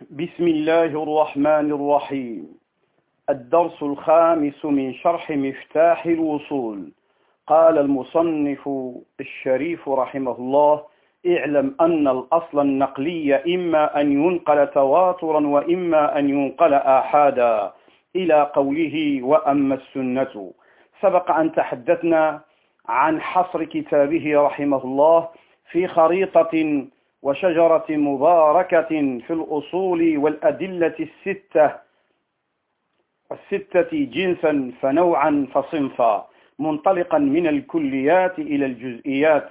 بسم الله الرحمن الرحيم. الدرس الخامس من شرح مفتاح الوصول. قال المصنف الشريف رحمه الله: اعلم أن الأصل النقلي إما أن ينقل تواترا وإما أن ينقل آحادا، إلى قوله وأما السنة. سبق أن تحدثنا عن حصر كتابه رحمه الله في خريطة وشجرة مباركة في الأصول والأدلة الستة جنسا فنوعا فصنفا، منطلقا من الكليات إلى الجزئيات،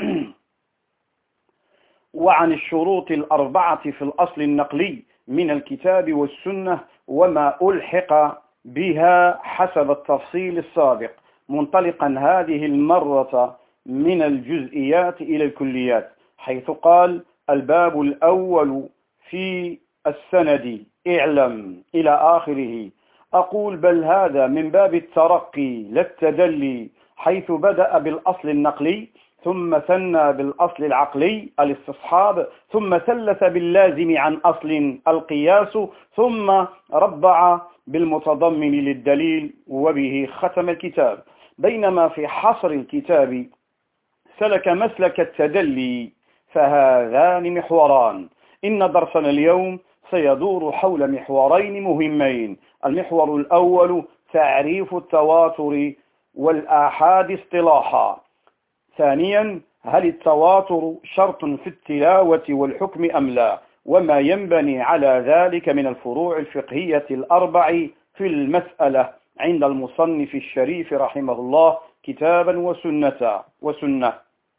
وعن الشروط الأربعة في الأصل النقلي من الكتاب والسنة وما ألحق بها حسب التفصيل السابق، منطلقا هذه المرة من الجزئيات إلى الكليات، حيث قال: الباب الأول في السند اعلم إلى آخره. أقول بل هذا من باب الترقي لا التدلي، حيث بدأ بالأصل النقلي ثم ثنى بالأصل العقلي الاستصحاب، ثم ثلث باللازم عن أصل القياس، ثم ربع بالمتضمن للدليل، وبه ختم الكتاب. بينما في حصر الكتاب سلك مسلك التدلي، فهذان محوران. إن درسنا اليوم سيدور حول محورين مهمين: المحور الأول تعريف التواتر والآحاد اصطلاحا، ثانيا هل التواتر شرط في التلاوة والحكم أم لا، وما ينبني على ذلك من الفروع الفقهية الأربع في المسألة عند المصنف الشريف رحمه الله كتابا وسنة.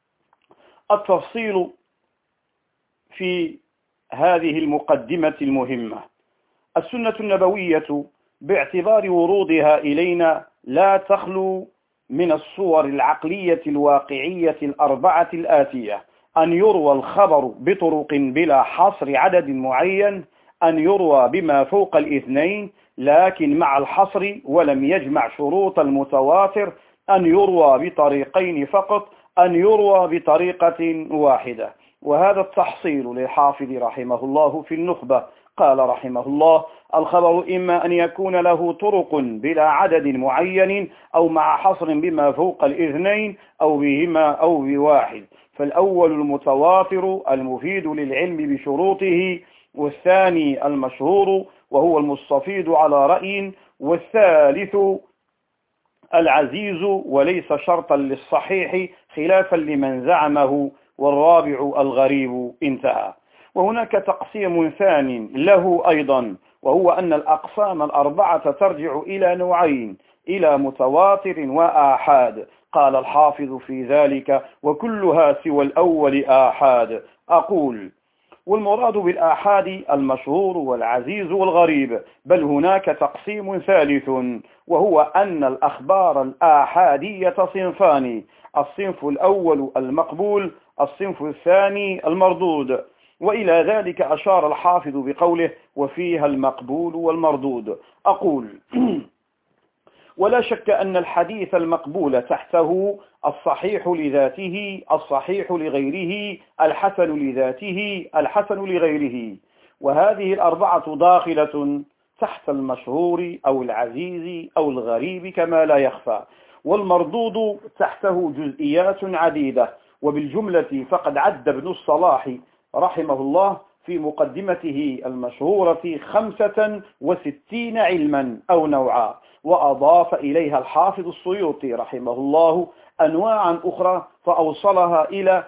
التفصيل في هذه المقدمة المهمة: السنة النبوية باعتبار ورودها إلينا لا تخلو من الصور العقلية الواقعية الأربعة الآتية: أن يروى الخبر بطرق بلا حصر عدد معين، أن يروى بما فوق الاثنين لكن مع الحصر ولم يجمع شروط المتواتر، أن يروى بطريقين فقط، أن يروى بطريقة واحدة. وهذا التحصيل للحافظ رحمه الله في النخبة. قال رحمه الله: الخبر إما أن يكون له طرق بلا عدد معين، أو مع حصر بما فوق الاثنين، أو بهما أو بواحد. فالأول المتواتر المفيد للعلم بشروطه، والثاني المشهور وهو المستفيض على رأي، والثالث العزيز وليس شرطا للصحيح خلافا لمن زعمه، والرابع الغريب. انتهى. وهناك تقسيم ثاني له أيضا، وهو أن الأقسام الأربعة ترجع إلى نوعين: إلى متواتر وآحاد. قال الحافظ في ذلك: وكلها سوى الأول آحاد. أقول: والمراد بالآحاد المشهور والعزيز والغريب، بل هناك تقسيم ثالث، وهو أن الأخبار الآحادية صنفان: الصنف الأول المقبول، الصنف الثاني المردود. وإلى ذلك أشار الحافظ بقوله: وفيها المقبول والمردود. أقول: ولا شك أن الحديث المقبول تحته الصحيح لذاته، الصحيح لغيره، الحسن لذاته، الحسن لغيره، وهذه الأربعة داخلة تحت المشهور أو العزيز أو الغريب كما لا يخفى. والمردود تحته جزئيات عديدة، وبالجملة فقد عد ابن الصلاح رحمه الله في مقدمته المشهورة 65 علما أو نوعا، وأضاف إليها الحافظ السيوطي رحمه الله أنواعا أخرى فأوصلها إلى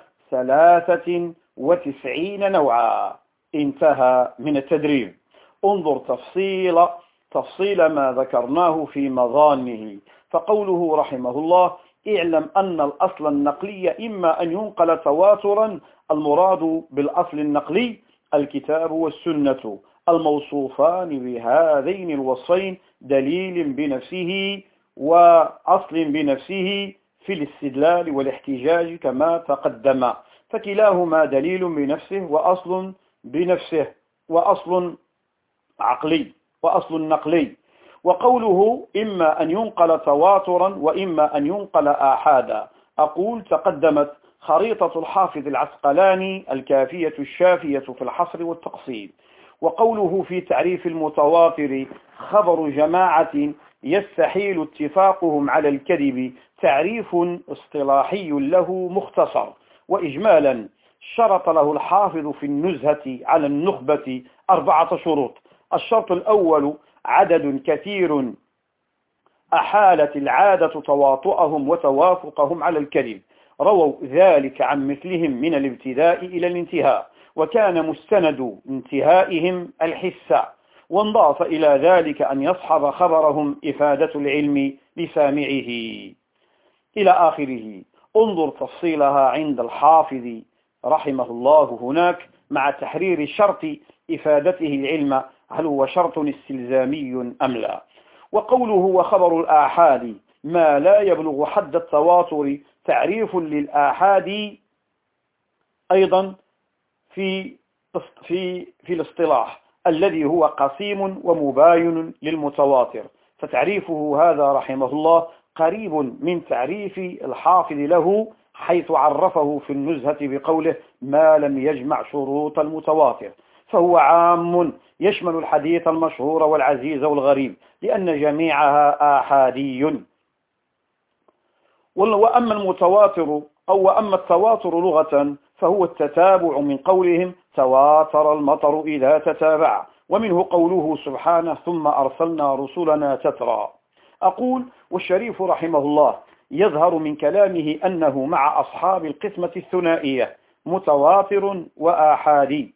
93 نوعا. انتهى من التدريب. انظر تفصيل ما ذكرناه في مظانه. فقوله رحمه الله: اعلم أن الأصل النقلي إما أن ينقل تواترا، المراد بالأصل النقلي الكتاب والسنة الموصوفان بهذين الوصفين: دليل بنفسه وأصل بنفسه في الاستدلال والاحتجاج كما تقدم، فكلاهما دليل بنفسه وأصل بنفسه، وأصل عقلي وأصل نقلي. وقوله إما أن ينقل تواترا وإما أن ينقل آحادا، أقول: تقدمت خريطة الحافظ العسقلاني الكافية الشافية في الحصر والتقصير. وقوله في تعريف المتواتر خبر جماعة يستحيل اتفاقهم على الكذب تعريف اصطلاحي له مختصر. وإجمالا شرط له الحافظ في النزهة على النخبة 4 شروط. الشرط الأول عدد كثير أحالت العادة تواطؤهم وتوافقهم على الكذب، رووا ذلك عن مثلهم من الابتداء إلى الانتهاء، وكان مستند انتهائهم الحس، وانضاف إلى ذلك أن يصحب خبرهم إفادة العلم لسامعه إلى آخره. انظر تفصيلها عند الحافظ رحمه الله هناك مع تحرير شرط إفادته العلم، هل هو شرط استلزامي أم لا. وقوله وخبر الآحاد ما لا يبلغ حد التواتر تعريف للآحاد أيضا في الاصطلاح الذي هو قسيم ومباين للمتواتر، فتعريفه هذا رحمه الله قريب من تعريف الحافظ له، حيث عرفه في النزهة بقوله ما لم يجمع شروط المتواتر، فهو عام يشمل الحديث المشهور والعزيز والغريب لأن جميعها آحادي. وأما المتواتر وأما التواتر لغة فهو التتابع من قولهم تواتر المطر إذا تتابع، ومنه قوله سبحانه ثم أرسلنا رسلنا تترى. أقول والشريف رحمه الله يظهر من كلامه أنه مع أصحاب القسمة الثنائية متواتر وآحادي،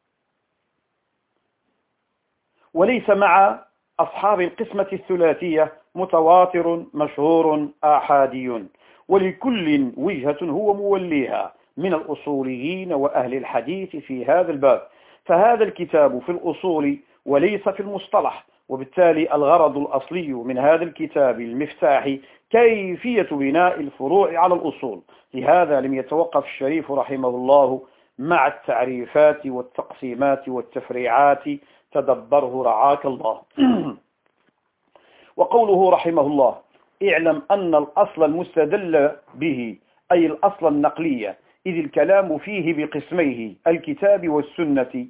وليس مع أصحاب القسمة الثلاثية متواتر مشهور آحادي، ولكل وجهة هو موليها من الأصوليين وأهل الحديث في هذا الباب، فهذا الكتاب في الأصول وليس في المصطلح، وبالتالي الغرض الأصلي من هذا الكتاب المفتاحي كيفية بناء الفروع على الأصول. لهذا لم يتوقف الشريف رحمه الله مع التعريفات والتقسيمات والتفريعات، تدبره رعاك الله. وقوله رحمه الله اعلم أن الأصل المستدل به أي الأصل النقلية، إذ الكلام فيه بقسميه الكتاب والسنة.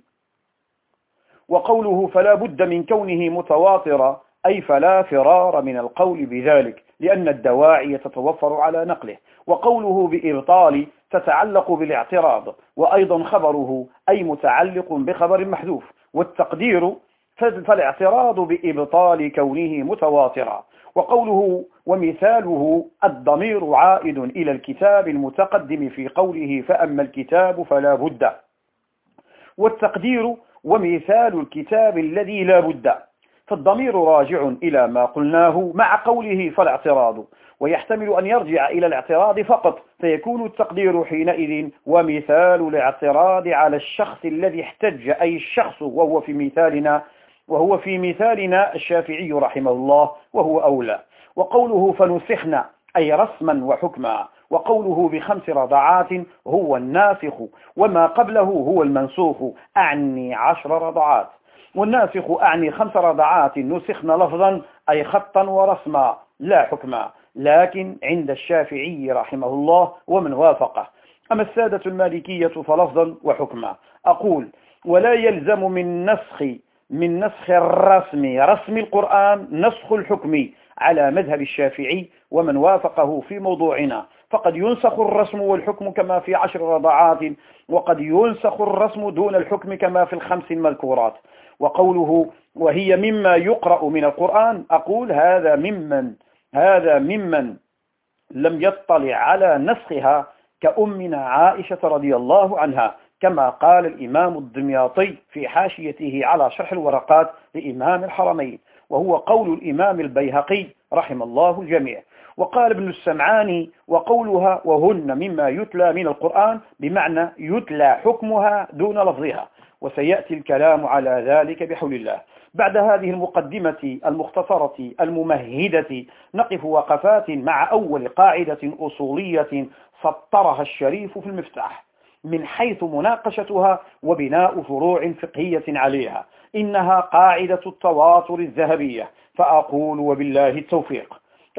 وقوله فلا بد من كونه متواترا أي فلا فرار من القول بذلك لأن الدواعي تتوفر على نقله. وقوله بإبطال تتعلق بالاعتراض، وأيضا خبره أي متعلق بخبر محذوف، والتقدير فالاعتراض بإبطال كونه متواترا. وقوله ومثاله الضمير عائد إلى الكتاب المتقدم في قوله فأما الكتاب فلا بد، والتقدير ومثال الكتاب الذي لا بد، فالضمير راجع إلى ما قلناه مع قوله فالاعتراض، ويحتمل أن يرجع إلى الاعتراض فقط، فيكون التقدير حينئذ ومثال الاعتراض على الشخص الذي احتج، أي الشخص وهو في مثالنا الشافعي رحمه الله وهو أولى. وقوله فنسخنا أي رسما وحكما، وقوله ب5 رضعات هو الناسخ وما قبله هو المنسوخ أعني 10 رضعات، والناسخ أعني 5 رضعات نسخن لفظا أي خطا ورسما لا حكما، لكن عند الشافعي رحمه الله ومن وافقه. أما السادة المالكية فلفظا وحكما. أقول ولا يلزم من نسخ رسم القرآن نسخ الحكم على مذهب الشافعي ومن وافقه في موضوعنا، فقد ينسخ الرسم والحكم كما في 10 رضعات، وقد ينسخ الرسم دون الحكم كما في ال5 المذكورات. وقوله وهي مما يقرأ من القرآن، أقول هذا ممن لم يطلع على نسخها كأمنا عائشة رضي الله عنها، كما قال الإمام الدمياطي في حاشيته على شرح الورقات لإمام الحرمين، وهو قول الإمام البيهقي رحم الله الجميع. وقال ابن السمعاني وقولها وهن مما يتلى من القرآن بمعنى يتلى حكمها دون لفظها، وسيأتي الكلام على ذلك بحول الله. بعد هذه المقدمة المختصرة الممهدة نقف وقفات مع أول قاعدة أصولية سطرها الشريف في المفتاح من حيث مناقشتها وبناء فروع فقهية عليها، إنها قاعدة التواتر الذهبية. فأقول وبالله التوفيق.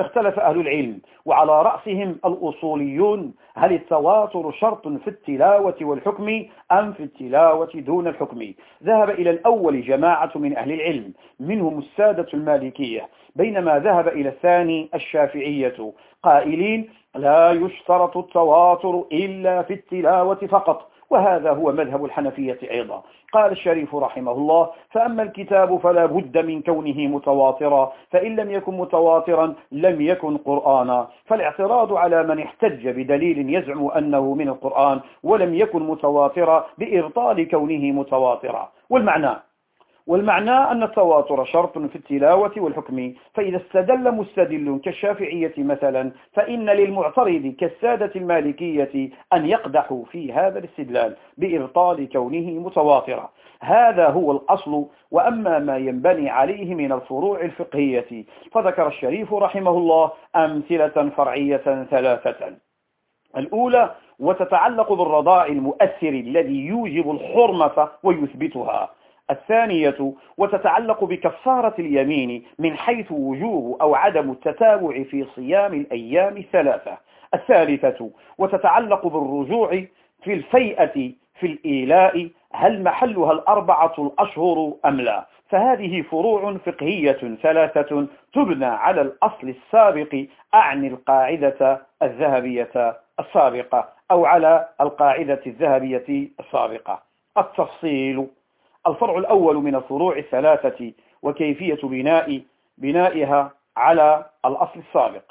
اختلف أهل العلم وعلى رأسهم الأصوليون هل التواتر شرط في التلاوة والحكم أم في التلاوة دون الحكم. ذهب إلى الأول جماعة من أهل العلم منهم السادة المالكية، بينما ذهب إلى الثاني الشافعية قائلين لا يشترط التواتر إلا في التلاوة فقط، وهذا هو مذهب الحنفية أيضا. قال الشريف رحمه الله فأما الكتاب فلا بد من كونه متواترا، فإن لم يكن متواترا لم يكن قرآنا. فالاعتراض على من احتج بدليل يزعم أنه من القرآن ولم يكن متواترا بإبطال كونه متواترا. والمعنى أن التواتر شرط في التلاوة والحكم، فإذا استدل مستدل كالشافعية مثلا فإن للمعترض كالسادة المالكية أن يقدحوا في هذا الاستدلال بإبطال كونه متواترا. هذا هو الأصل. وأما ما ينبني عليه من الفروع الفقهية فذكر الشريف رحمه الله أمثلة فرعية ثلاثة. الأولى وتتعلق بالرضاع المؤثر الذي يوجب الحرمة ويثبتها. الثانية وتتعلق بكفارة اليمين من حيث وجوب أو عدم التتابع في صيام الأيام الثلاثة. الثالثة وتتعلق بالرجوع في الفيئة في الإيلاء هل محلها الأربعة الأشهر أم لا. فهذه فروع فقهية ثلاثة تبنى على الأصل السابق، أعني القاعدة الذهبية السابقة أو على القاعدة الذهبية السابقة. التفصيل: الفرع الأول من الفروع الثلاثة وكيفية بنائها على الأصل السابق.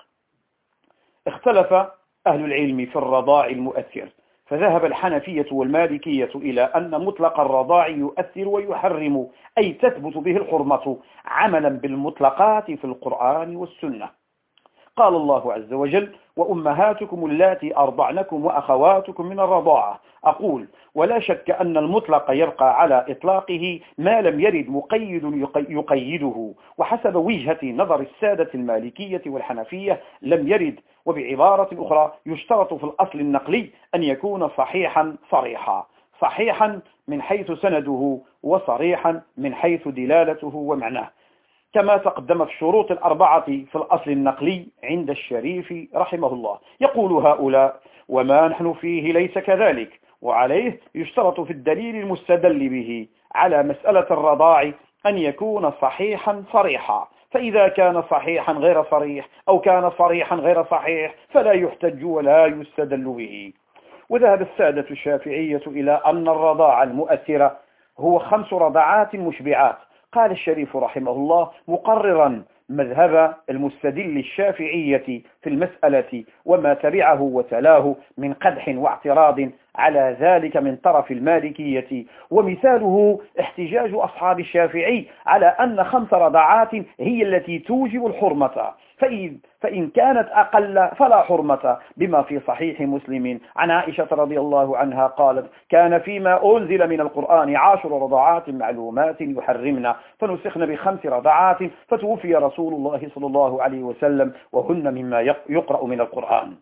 اختلف أهل العلم في الرضاع المؤثر، فذهب الحنفية والمالكية إلى أن مطلق الرضاع يؤثر ويحرم، أي تثبت به الحرمة عملا بالمطلقات في القرآن والسنة. قال الله عز وجل وأمهاتكم اللاتي أرضعنكم وأخواتكم من الرضاعة. أقول ولا شك أن المطلق يبقى على إطلاقه ما لم يرد مقيد يقيده، وحسب وجهة نظر السادة المالكية والحنفية لم يرد. وبعبارة أخرى يشترط في الأصل النقلي أن يكون صحيحا صريحا، صحيحا من حيث سنده وصريحا من حيث دلالته ومعناه، كما تقدمت الشروط الأربعة في الأصل النقلي عند الشريف رحمه الله. يقول هؤلاء وما نحن فيه ليس كذلك، وعليه يشترط في الدليل المستدل به على مسألة الرضاع أن يكون صحيحا صريحا، فإذا كان صحيحا غير صريح أو كان صريحا غير صحيح فلا يحتج ولا يستدل به. وذهب السادة الشافعية إلى أن الرضاع المؤثرة هو 5 رضعات مشبعات. قال الشريف رحمه الله مقررا مذهب المستدل الشافعية في المسألة وما تبعه وتلاه من قدح واعتراض على ذلك من طرف المالكية، ومثاله احتجاج أصحاب الشافعي على أن 5 رضعات هي التي توجب الحرمة، فإن كانت أقل فلا حرمة، بما في صحيح مسلم عن عائشة رضي الله عنها قالت كان فيما أنزل من القرآن 10 رضعات معلومات يحرمنا فنسخن ب5 رضعات فتوفي رسول الله صلى الله عليه وسلم وهن مما يقرأ من القرآن.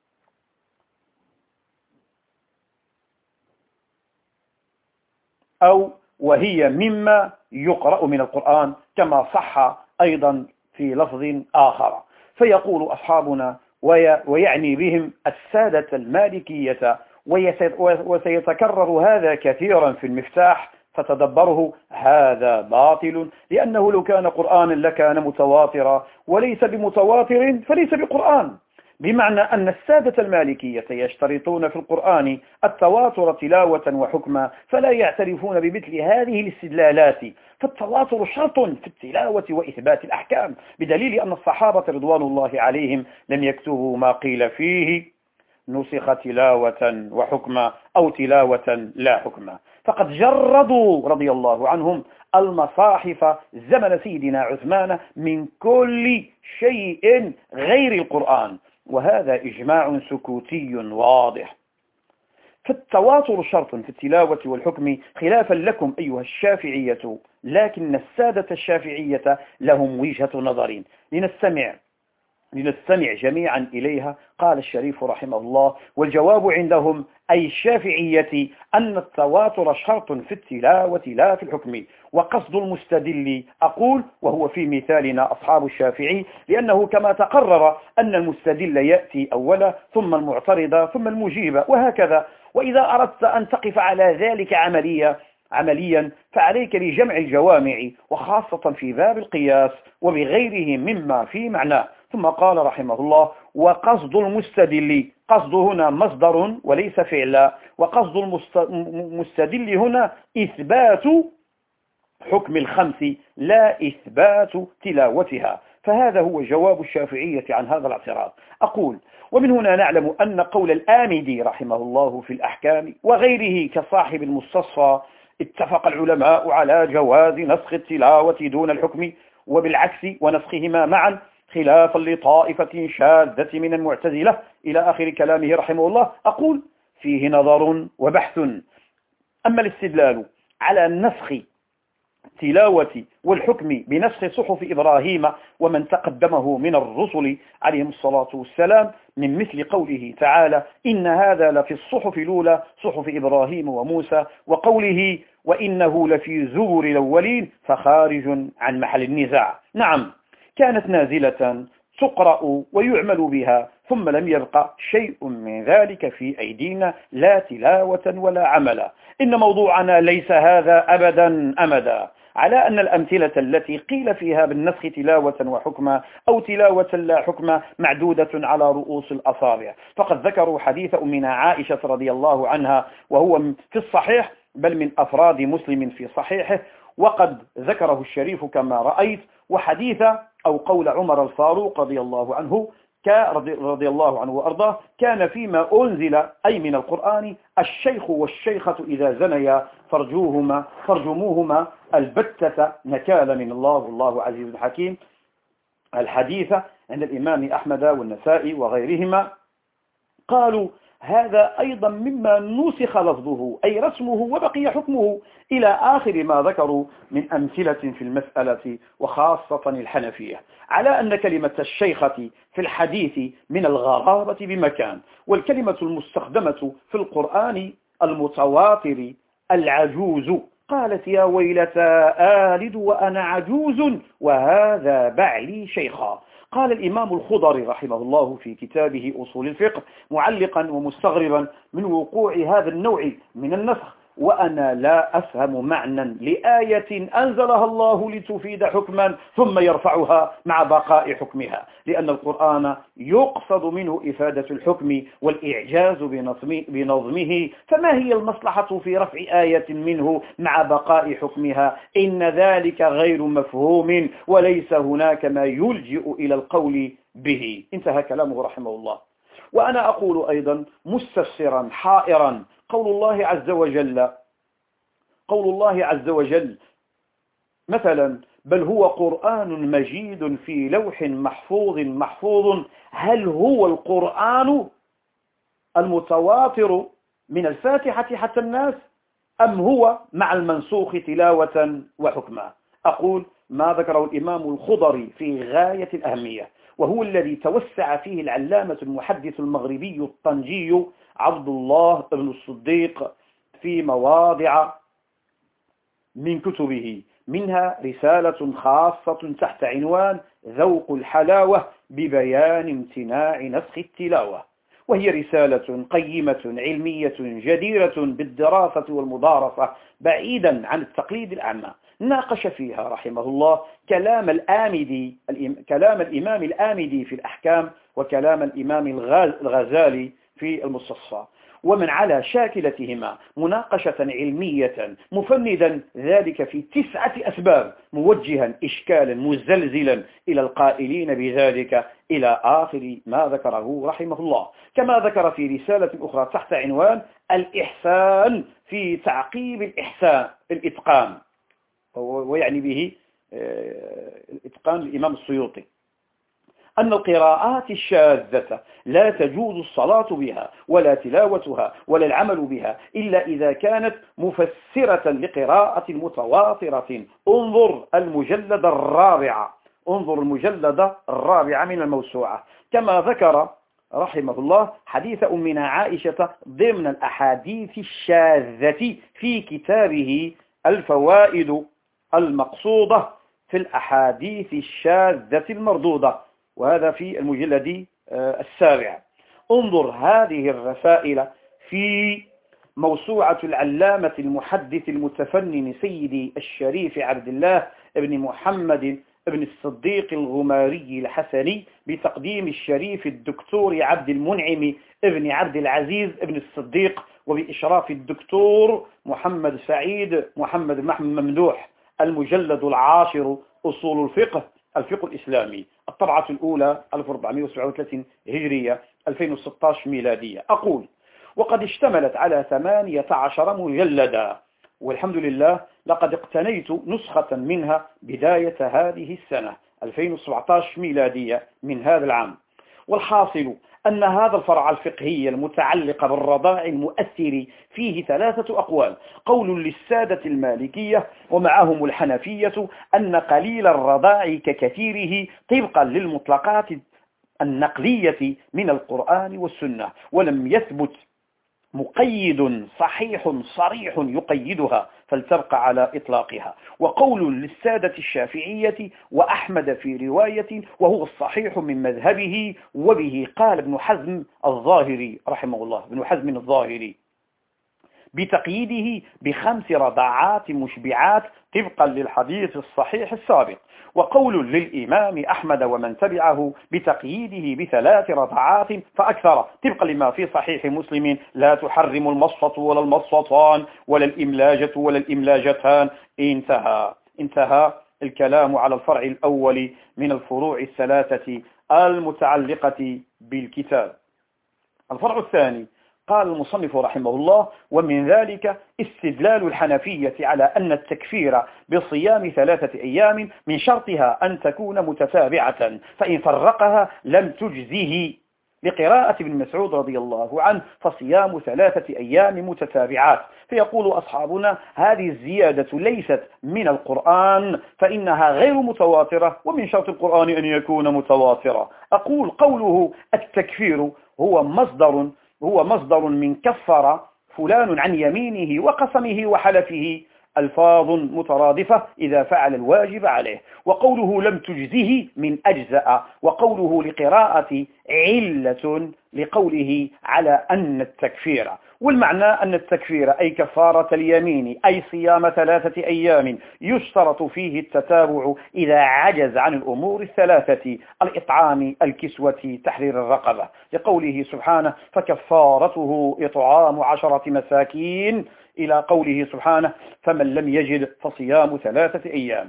أو وهي مما يقرأ من القرآن كما صح أيضا في لفظ آخر. فيقول أصحابنا ويعني بهم السادة المالكية، وسيتكرر هذا كثيرا في المفتاح فتدبره، هذا باطل، لأنه لو كان قرآنا لكان متواترا، وليس بمتواتر فليس بقرآن. بمعنى أن السادة المالكية يشترطون في القرآن التواتر تلاوة وحكما، فلا يعترفون بمثل هذه الاستدلالات، فالتواتر شرط في التلاوة وإثبات الأحكام، بدليل أن الصحابة رضوان الله عليهم لم يكتبوا ما قيل فيه نسخ تلاوة وحكما أو تلاوة لا حكما، فقد جردوا رضي الله عنهم المصاحف زمن سيدنا عثمان من كل شيء غير القرآن، وهذا إجماع سكوتي واضح. فالتواتر شرط في التلاوة والحكم خلافا لكم أيها الشافعية، لكن السادة الشافعية لهم وجهة نظر، لنستمع لنستمع جميعا إليها. قال الشريف رحمه الله: والجواب عندهم أي الشافعية أن التواتر شرط في التلاوة لا في الحكم، وقصد المستدل أقول وهو في مثالنا أصحاب الشافعي، لأنه كما تقرر أن المستدل يأتي أولا ثم المعترض ثم المجيب وهكذا. وإذا أردت أن تقف على ذلك عمليا فعليك بجمع الجوامع، وخاصة في باب القياس وبغيره مما في معناه. ثم قال رحمه الله: وقصد المستدل، قصد هنا مصدر وليس فعلا، وقصد المستدل هنا إثبات حكم الخمس لا إثبات تلاوتها. فهذا هو جواب الشافعية عن هذا الاعتراض. أقول: ومن هنا نعلم أن قول الآمدي رحمه الله في الأحكام وغيره كصاحب المستصفى اتفق العلماء على جواز نسخ التلاوة دون الحكم وبالعكس ونسخهما معا، خلافا لطائفة شاذة من المعتزلة، إلى آخر كلامه رحمه الله. أقول: فيه نظر وبحث. أما الاستدلال على النسخ التلاوة والحكم بنسخ صحف إبراهيم ومن تقدمه من الرسل عليهم الصلاة والسلام، من مثل قوله تعالى: إن هذا لفي الصحف الأولى صحف إبراهيم وموسى، وقوله: وإنه لفي زبر الأولين، فخارج عن محل النزاع. نعم، كانت نازلة تقرأ ويعمل بها، ثم لم يبقى شيء من ذلك في أيدينا، لا تلاوة ولا عملا. إن موضوعنا ليس هذا أبدا أمدا، على أن الأمثلة التي قيل فيها بالنسخ تلاوة وحكما أو تلاوة لا حكما معدودة على رؤوس الأصابع. فقد ذكروا حديث أمنا عائشة رضي الله عنها، وهو في الصحيح بل من أفراد مسلم في صحيحه، وقد ذكره الشريف كما رأيت. وحديث أو قول عمر الفاروق رضي الله عنه وأرضاه: كان فيما أنزل أي من القرآن الشيخ والشيخة إذا زنيا فرجموهما البتة نكالا من الله والله عزيز حكيم. الحديث عند الإمام أحمد والنسائي وغيرهما. قالوا: هذا أيضا مما نسخ لفظه أي رسمه وبقي حكمه، إلى آخر ما ذكروا من أمثلة في المسألة، وخاصة الحنفية، على أن كلمة الشيخة في الحديث من الغرابة بمكان، والكلمة المستخدمة في القرآن المتواتر العجوز. قالت: يا ويلتى آلد وأنا عجوز وهذا بعلي شيخا. قال الإمام الخضري رحمه الله في كتابه أصول الفقه معلقا ومستغربا من وقوع هذا النوع من النسخ: وأنا لا أفهم معنى لآية أنزلها الله لتفيد حكما ثم يرفعها مع بقاء حكمها، لأن القرآن يقصد منه إفادة الحكم والإعجاز بنظمه، فما هي المصلحة في رفع آية منه مع بقاء حكمها؟ إن ذلك غير مفهوم، وليس هناك ما يلجئ إلى القول به. انتهى كلامه رحمه الله. وأنا أقول أيضا مستفسرا حائرا: قول الله عز وجل مثلا: بل هو قرآن مجيد في لوح محفوظ، هل هو القرآن المتواتر من الفاتحة حتى الناس، أم هو مع المنسوخ تلاوة وحكما؟ أقول: ما ذكره الإمام الخضري في غاية الأهمية، وهو الذي توسع فيه العلامة المحدث المغربي الطنجي عبد الله بن الصديق في مواضع من كتبه، منها رسالة خاصة تحت عنوان ذوق الحلاوة ببيان امتناع نسخ التلاوة، وهي رسالة قيمة علمية جديرة بالدراسة والمدارسة بعيدا عن التقليد الأعمى. ناقش فيها رحمه الله كلام الإمام الآمدي في الأحكام وكلام الإمام الغزالي في المستصفى، ومن على شاكلتهما مناقشة علمية، مفندا ذلك في 9 أسباب، موجها إشكالا مزلزلا إلى القائلين بذلك، إلى آخر ما ذكره رحمه الله. كما ذكر في رسالة أخرى تحت عنوان الإحسان في تعقيب الإتقان، ويعني به الإتقان الإمام السيوطي، أن القراءات الشاذة لا تجوز الصلاة بها ولا تلاوتها ولا العمل بها إلا إذا كانت مفسرة لقراءة متواترة. انظر المجلد الرابع انظر المجلد الرابع من الموسوعة. كما ذكر رحمه الله حديث أمنا عائشة ضمن الأحاديث الشاذة في كتابه الفوائد المقصودة في الأحاديث الشاذة المردودة، وهذا في المجلد السابع. انظر هذه الرسائل في موسوعة العلامة المحدث المتفنن سيدي الشريف عبد الله بن محمد بن الصديق الغماري الحسني، بتقديم الشريف الدكتور عبد المنعم بن عبد العزيز بن الصديق، وبإشراف الدكتور محمد سعيد محمد ممدوح. المجلد العاشر أصول الفقه الإسلامي، الطبعة الأولى 1437 هجرية 2016 ميلادية. أقول: وقد اشتملت على 18 مجلدا، والحمد لله لقد اقتنيت نسخة منها بداية هذه السنة 2017 ميلادية من هذا العام. والحاصل أن هذا الفرع الفقهي المتعلق بالرضاع المؤثر فيه 3 أقوال: قول للسادة المالكية ومعهم الحنفية أن قليل الرضاع ككثيره طبقا للمطلقات النقلية من القرآن والسنة، ولم يثبت مقيد صحيح صريح يقيدها فلتبقى على إطلاقها. وقول للسادة الشافعية وأحمد في رواية وهو الصحيح من مذهبه، وبه قال ابن حزم الظاهري رحمه الله، ابن حزم الظاهري، بتقييده ب5 رضاعات مشبعات طبقا للحديث الصحيح السابق. وقول للإمام أحمد ومن تبعه بتقييده ب3 رضاعات فأكثر طبقا لما في صحيح مسلم: لا تحرم المصفة ولا المصفتان ولا الإملاجة ولا الإملاجتان. انتهى الكلام على الفرع الأول من الفروع ال3 المتعلقة بالكتاب. الفرع الثاني، قال المصنف رحمه الله: ومن ذلك استدلال الحنفية على أن التكفير بصيام 3 أيام من شرطها أن تكون متتابعة، فإن فرقها لم تجزه، لقراءة ابن مسعود رضي الله عنه: فصيام 3 أيام متتابعات. فيقول أصحابنا: هذه الزيادة ليست من القرآن فإنها غير متواترة، ومن شرط القرآن أن يكون متواترة. أقول: قوله التكفير هو مصدر من كفر فلان عن يمينه وقسمه وحلفه، ألفاظ مترادفة إذا فعل الواجب عليه. وقوله لم تجزه من أجزأ. وقوله لقراءة علة لقوله على أن التكفير، والمعنى أن التكفير أي كفارة اليمين، أي صيام 3 أيام يشترط فيه التتابع إذا عجز عن الأمور ال3: الإطعام، الكسوة، تحرير الرقبة، لقوله سبحانه: فكفارته إطعام 10 مساكين، إلى قوله سبحانه: فمن لم يجد فصيام 3 أيام.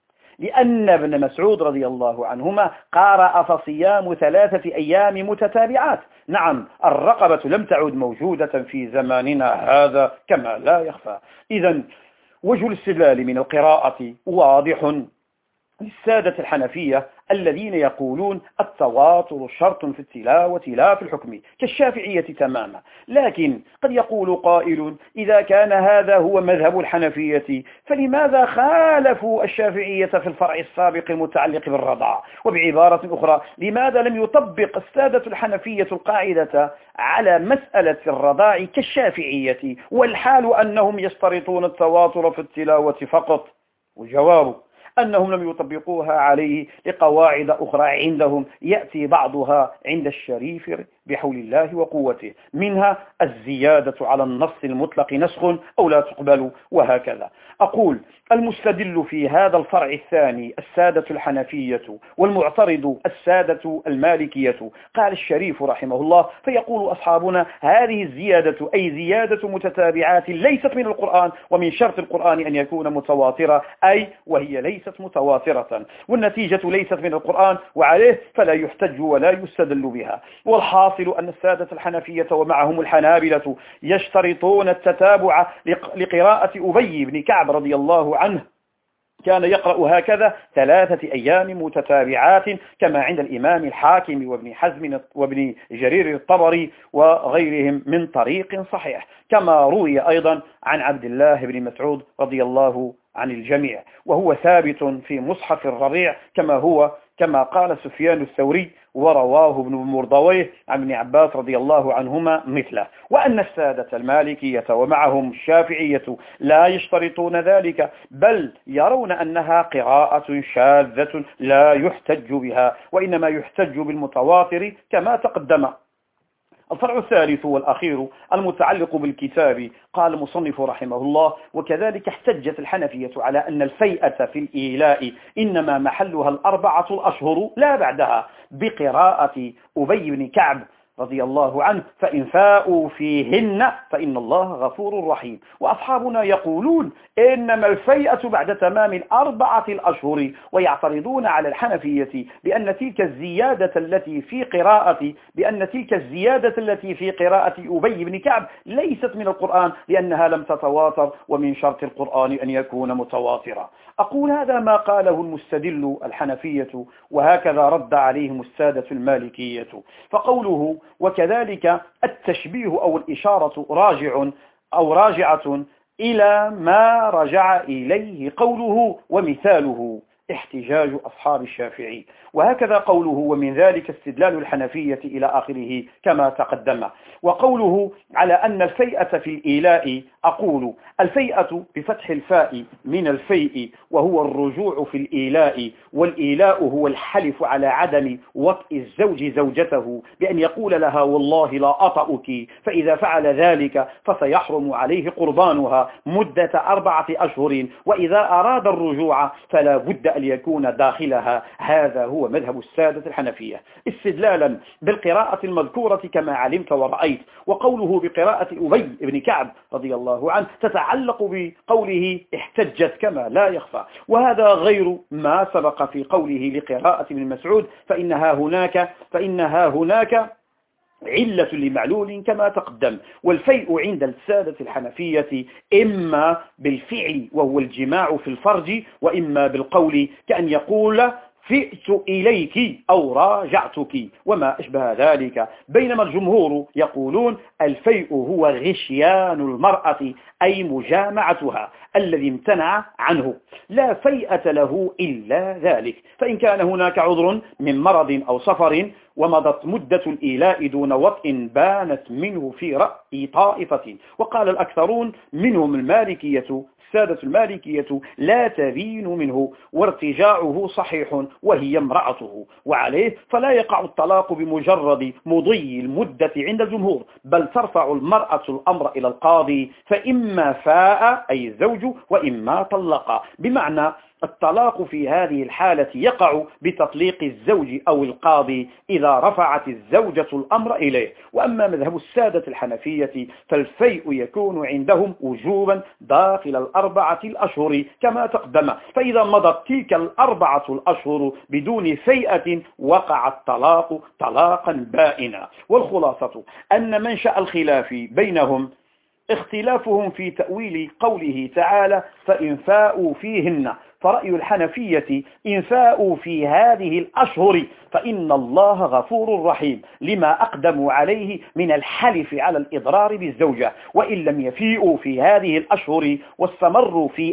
لأن ابن مسعود رضي الله عنهما قارأ: فصيام 3 أيام متتابعات. نعم، الرقبة لم تعد موجودة في زماننا هذا كما لا يخفى. إذن وجه الاستدلال من القراءة واضح للسادة الحنفية الذين يقولون التواتر شرط في التلاوة لا في الحكم، كالشافعية تماما. لكن قد يقول قائل: إذا كان هذا هو مذهب الحنفية فلماذا خالفوا الشافعية في الفرع السابق المتعلق بالرضاع؟ وبعبارة أخرى، لماذا لم يطبق السادة الحنفية القاعدة على مسألة الرضاع كالشافعية، والحال أنهم يشترطون التواتر في التلاوة فقط؟ والجواب أنهم لم يطبقوها عليه لقواعد أخرى عندهم يأتي بعضها عند الشريف بحول الله وقوته، منها الزيادة على النص المطلق نسخ أو لا تقبل، وهكذا. أقول: المستدل في هذا الفرع الثاني السادة الحنفية، والمعترض السادة المالكية. قال الشريف رحمه الله: فيقول أصحابنا: هذه الزيادة أي زيادة متتابعات ليست من القرآن، ومن شرط القرآن أن يكون متواترة، أي وهي ليست متواترة، والنتيجة ليست من القرآن، وعليه فلا يحتج ولا يستدل بها. والحاصل أن السادة الحنفية ومعهم الحنابلة يشترطون التتابع لقراءة أبي بن كعب رضي الله عنه، كان يقرأ هكذا: 3 أيام متتابعات، كما عند الإمام الحاكم وابن حزم وابن جرير الطبري وغيرهم من طريق صحيح، كما روي أيضا عن عبد الله بن مسعود رضي الله عن الجميع، وهو ثابت في مصحف الربيع كما قال سفيان الثوري، ورواه ابن مردويه عن ابن عباس رضي الله عنهما مثله. وأن السادة المالكية ومعهم الشافعية لا يشترطون ذلك، بل يرون أنها قراءة شاذة لا يحتج بها، وإنما يحتج بالمتواتر كما تقدم. الفرع الثالث والأخير المتعلق بالكتاب، قال المصنف رحمه الله: وكذلك احتجت الحنفية على أن الفيئة في الإيلاء إنما محلها 4 أشهر لا بعدها، بقراءة أبي بن كعب رضي الله عنه: فإن فاءوا فيهن فإن الله غفور رحيم. وأصحابنا يقولون إنما الفيئة بعد تمام 4 أشهر، ويعترضون على الحنفية بأن تلك الزيادة التي في قراءة أبي بن كعب ليست من القرآن، لأنها لم تتواتر، ومن شرط القرآن أن يكون متواترا. أقول هذا ما قاله المستدل الحنفية، وهكذا رد عليهم السادة المالكية. فقوله وكذلك التشبيه أو الإشارة راجعة إلى ما رجع إليه قوله ومثاله احتجاج أصحاب الشافعي، وهكذا قوله ومن ذلك استدلال الحنفية إلى آخره كما تقدم. وقوله على أن الفيئة في الإيلاء، أقول الفيئة بفتح الفاء من الفيء، وهو الرجوع في الإيلاء، والإيلاء هو الحلف على عدم وطئ الزوج زوجته بأن يقول لها والله لا أطأك، فإذا فعل ذلك فسيحرم عليه قربانها مدة 4 أشهر، وإذا أراد الرجوع فلا بد أن يكون داخلها. هذا هو مذهب السادة الحنفية استدلالا بالقراءة المذكورة كما علمت ورأيت. وقوله بقراءة أبي بن كعب رضي الله عنه تتعلق بقوله احتجت كما لا يخفى، وهذا غير ما سبق في قوله لقراءة ابن مسعود فإنها هناك علة لمعلول كما تقدم. والفيء عند السادة الحنفية إما بالفعل وهو الجماع في الفرج، وإما بالقول كأن يقول فئت إليك أو راجعتك وما أشبه ذلك، بينما الجمهور يقولون الفيء هو غشيان المرأة أي مجامعتها الذي امتنع عنه، لا فيئة له إلا ذلك. فإن كان هناك عذر من مرض أو سفر ومضت مدة الإيلاء دون وطء بانت منه في رأي طائفة، وقال الأكثرون منهم السادة المالكية لا تبين منه وارتجاعه صحيح وهي امرأته، وعليه فلا يقع الطلاق بمجرد مضي المدة عند الجمهور، بل ترفع المرأة الأمر إلى القاضي، فإما فاء أي الزوج وإما طلق، بمعنى الطلاق في هذه الحالة يقع بتطليق الزوج أو القاضي إذا رفعت الزوجة الأمر إليه. وأما مذهب السادة الحنفية فالفيء يكون عندهم وجوبا داخل 4 أشهر كما تقدم، فإذا مضت تلك 4 أشهر بدون فيئة وقع الطلاق طلاقا بائنا. والخلاصة أن منشأ الخلاف بينهم اختلافهم في تأويل قوله تعالى فإن فاءوا فيهن، فرأي الحنفية إن فاءوا في هذه الأشهر فإن الله غفور رحيم لما أقدموا عليه من الحلف على الإضرار بالزوجة، وإن لم يفيئوا في هذه الأشهر واستمروا في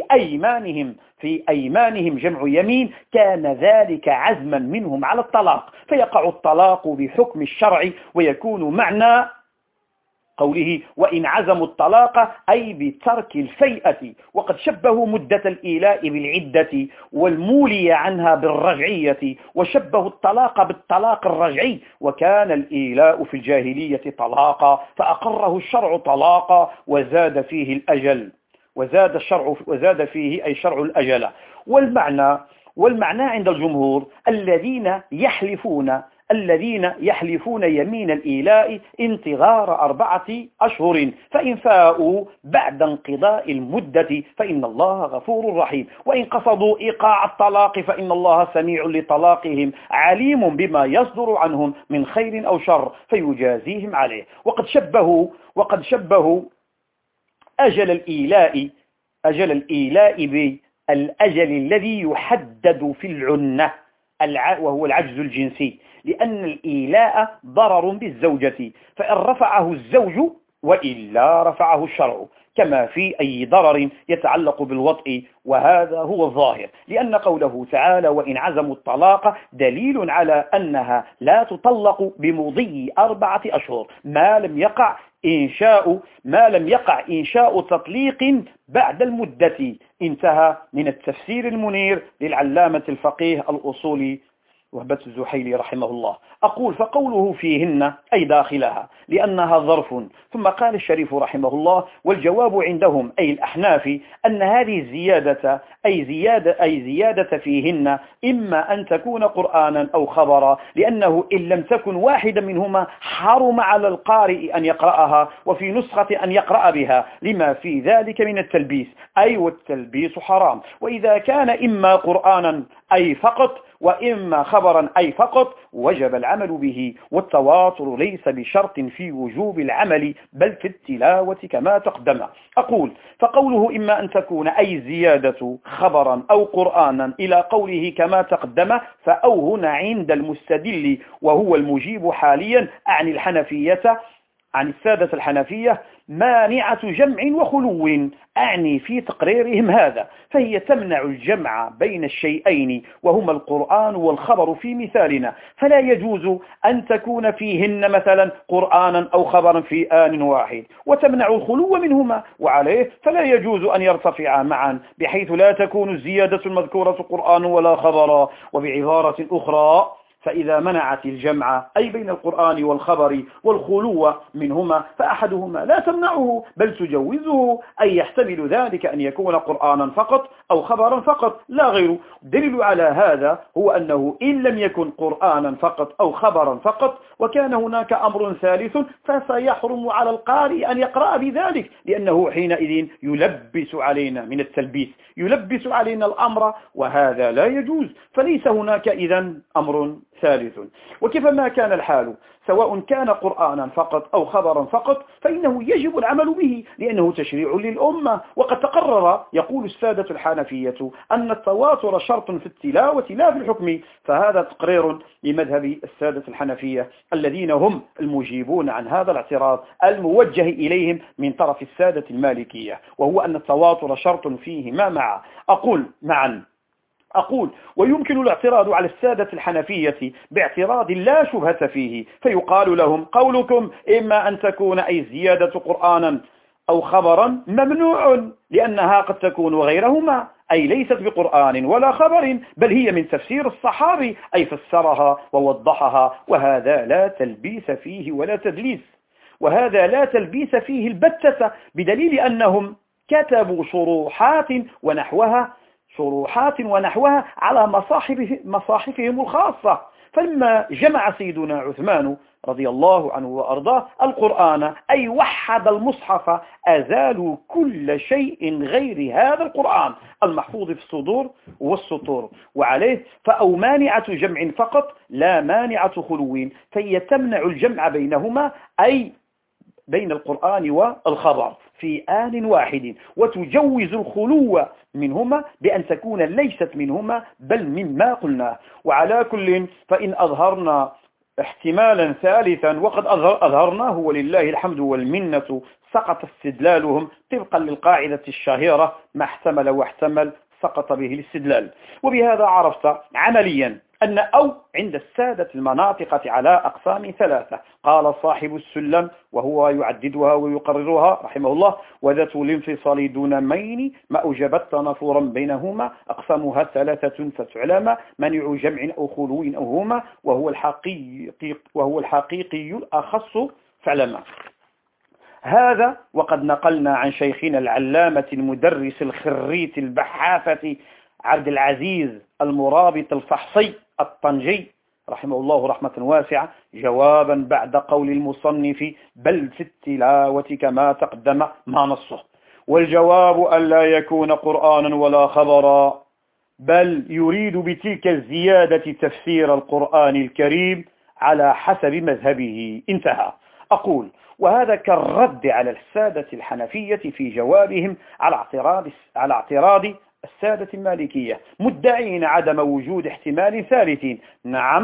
أيمانهم جمع يمين كان ذلك عزما منهم على الطلاق، فيقع الطلاق بحكم الشرع، ويكون معنى قوله وإن عزموا الطلاق أي بترك الفيئة. وقد شبهوا مدة الإيلاء بالعدة والمولي عنها بالرجعية، وشبهوا الطلاق بالطلاق الرجعي، وكان الإيلاء في الجاهلية طلاقا فأقره الشرع طلاقا وزاد فيه الأجل، وزاد فيه أي شرع الأجل. والمعنى عند الجمهور الذين يحلفون يمين الإيلاء انتظار 4 أشهر، فإن فاءوا بعد انقضاء المدة فإن الله غفور رحيم، وإن قصدوا إيقاع الطلاق فإن الله سميع لطلاقهم عليم بما يصدر عنهم من خير أو شر فيجازيهم عليه. وقد شبهوا أجل الإيلاء بالأجل الذي يحدد في العنة وهو العجز الجنسي، لأن الإيلاء ضرر بالزوجة، فإن رفعه الزوج وإلا رفعه الشرع، كما في أي ضرر يتعلق بالوطء، وهذا هو الظاهر، لأن قوله تعالى وإن عزموا الطلاق دليل على أنها لا تطلق بمضي 4 أشهر ما لم يقع إنشاء تطليق بعد المدة. انتهى من التفسير المنير للعلامة الفقيه الأصولي وهبة الزحيلي رحمه الله. أقول فقوله فيهن أي داخلها لأنها ظرف. ثم قال الشريف رحمه الله والجواب عندهم أي الأحناف أن هذه الزيادة أي زيادة فيهن إما أن تكون قرآنا أو خبرا، لأنه إن لم تكن واحدا منهما حرم على القارئ أن يقرأها، وفي نسخة أن يقرأ بها لما في ذلك من التلبيس، أي والتلبيس حرام. وإذا كان إما قرآنا أي فقط وإما خبرا أي فقط وجب العمل به، والتواتر ليس بشرط في وجوب العمل بل في التلاوة كما تقدم. أقول فقوله إما أن تكون أي زيادة خبرا أو قرآنا إلى قوله كما تقدم، فأو هنا عند المستدل وهو المجيب حاليا عن السادة الحنفية مانعة جمع وخلو، أعني في تقريرهم هذا، فهي تمنع الجمع بين الشيئين وهما القرآن والخبر في مثالنا، فلا يجوز أن تكون فيهن مثلا قرآنا أو خبرا في آن واحد، وتمنع الخلو منهما، وعليه فلا يجوز أن يرتفعا معا بحيث لا تكون الزيادة المذكورة قرآن ولا خبرا. وبعبارة أخرى فإذا منعت الجمع أي بين القرآن والخبر والخلو منهما فأحدهما لا تمنعه بل تجوزه، أي يحتمل ذلك أن يكون قرآنا فقط أو خبرا فقط لا غير. الدليل على هذا هو أنه إن لم يكن قرآنا فقط أو خبرا فقط وكان هناك أمر ثالث فسيحرم على القارئ أن يقرأ بذلك، لأنه حينئذ يلبس علينا من التلبيس، يلبس علينا الأمر، وهذا لا يجوز، فليس هناك إذن أمر ثالث. وكيفما كان الحال سواء كان قرآنا فقط أو خبرا فقط فإنه يجب العمل به، لأنه تشريع للأمة. وقد تقرر يقول السادة الحنفية أن التواتر شرط في التلاوة لا في الحكم، فهذا تقرير لمذهب السادة الحنفية الذين هم المجيبون عن هذا الاعتراض الموجه إليهم من طرف السادة المالكية، وهو أن التواتر شرط فيه ما أقول ويمكن الاعتراض على السادة الحنفية باعتراض لا شبهة فيه، فيقال لهم قولكم إما أن تكون أي زيادة قرآنا أو خبرا ممنوع، لأنها قد تكون غيرهما، أي ليست بقرآن ولا خبر بل هي من تفسير الصحابي، أي فسرها ووضحها، وهذا لا تلبيس فيه ولا تدليس، وهذا لا تلبيس فيه البتة، بدليل أنهم كتبوا شروحات ونحوها على مصاحفهم الخاصة. فلما جمع سيدنا عثمان رضي الله عنه وأرضاه القرآن أي وحد المصحف أزالوا كل شيء غير هذا القرآن المحفوظ في الصدور والسطور، وعليه فأو مانعة جمع فقط لا مانعة خلو، فهي تمنع الجمع بينهما أي بين القرآن والخبر في آن واحد، وتجوز الخلو منهما بأن تكون ليست منهما بل مما قلناه. وعلى كل فإن أظهرنا احتمالا ثالثا وقد أظهرناه ولله الحمد والمنة سقط استدلالهم طبقا للقاعدة الشهيرة ما احتمل واحتمل سقط به الاستدلال. وبهذا عرفت عمليا أن أو عند السادة المناطق على أقسام 3. قال صاحب السلم وهو يعددها ويقررها رحمه الله وذات الانفصال دون مين ما أوجبت تنافرا بينهما أقسامها 3 فتعلم منع جمع أو خلو أو هما وهو الحقيقي الأخص فعلما. هذا وقد نقلنا عن شيخنا العلامة المدرس الخريت البحافة عبد العزيز المرابط الفحصي الطنجي رحمه الله رحمة واسعة جوابا بعد قول المصنف بل في التلاوة كما تقدم ما نصه. والجواب أن لا يكون قرآنا ولا خبرا، بل يريد بتلك الزيادة تفسير القرآن الكريم على حسب مذهبه. انتهى. أقول وهذا كالرد على السادة الحنفية في جوابهم على اعتراض السادة المالكية مدعين عدم وجود احتمال ثالث. نعم،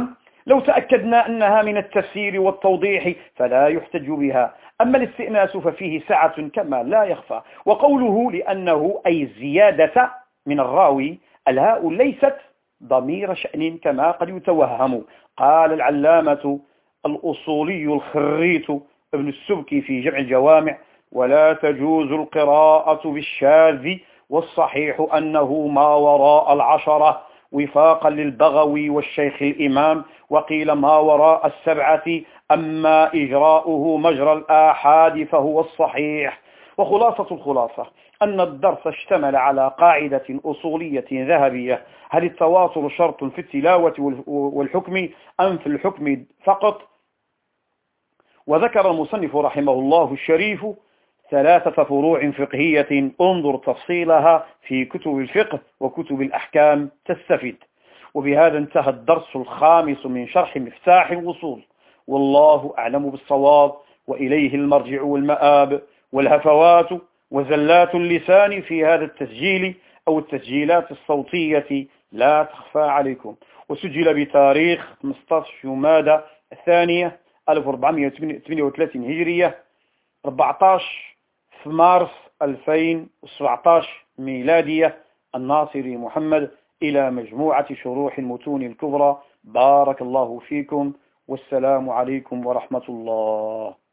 لو تأكدنا أنها من التفسير والتوضيح فلا يحتج بها. أما الاستئناس ففيه سعة كما لا يخفى. وقوله لأنه أي الزيادة من الراوي، الهاء ليست ضمير شأن كما قد يتوهم. قال العلامة الأصولي الخريت ابن السبكي في جمع الجوامع: ولا تجوز القراءة بالشاذ، والصحيح أنه ما وراء العشرة، وفاقا للبغوي والشيخ الإمام، وقيل ما وراء السبعة، أما إجراؤه مجرى الآحاد فهو الصحيح. وخلاصة الخلاصة أن الدرس اشتمل على قاعدة أصولية ذهبية: هل التواتر شرط في التلاوة والحكم أم في الحكم فقط؟ وذكر المصنف رحمه الله الشريف 3 فروع فقهية انظر تفصيلها في كتب الفقه وكتب الأحكام تستفيد. وبهذا انتهى الدرس الخامس من شرح مفتاح الوصول، والله أعلم بالصواب، وإليه المرجع والمآب. والهفوات وزلات اللسان في هذا التسجيل أو التسجيلات الصوتية لا تخفى عليكم، وسجل بتاريخ 15 جمادى الثانية 1438 هجرية، 14 في مارس 2017 ميلادية، الناصري محمد، إلى مجموعة شروح المتون الكبرى. بارك الله فيكم، والسلام عليكم ورحمة الله.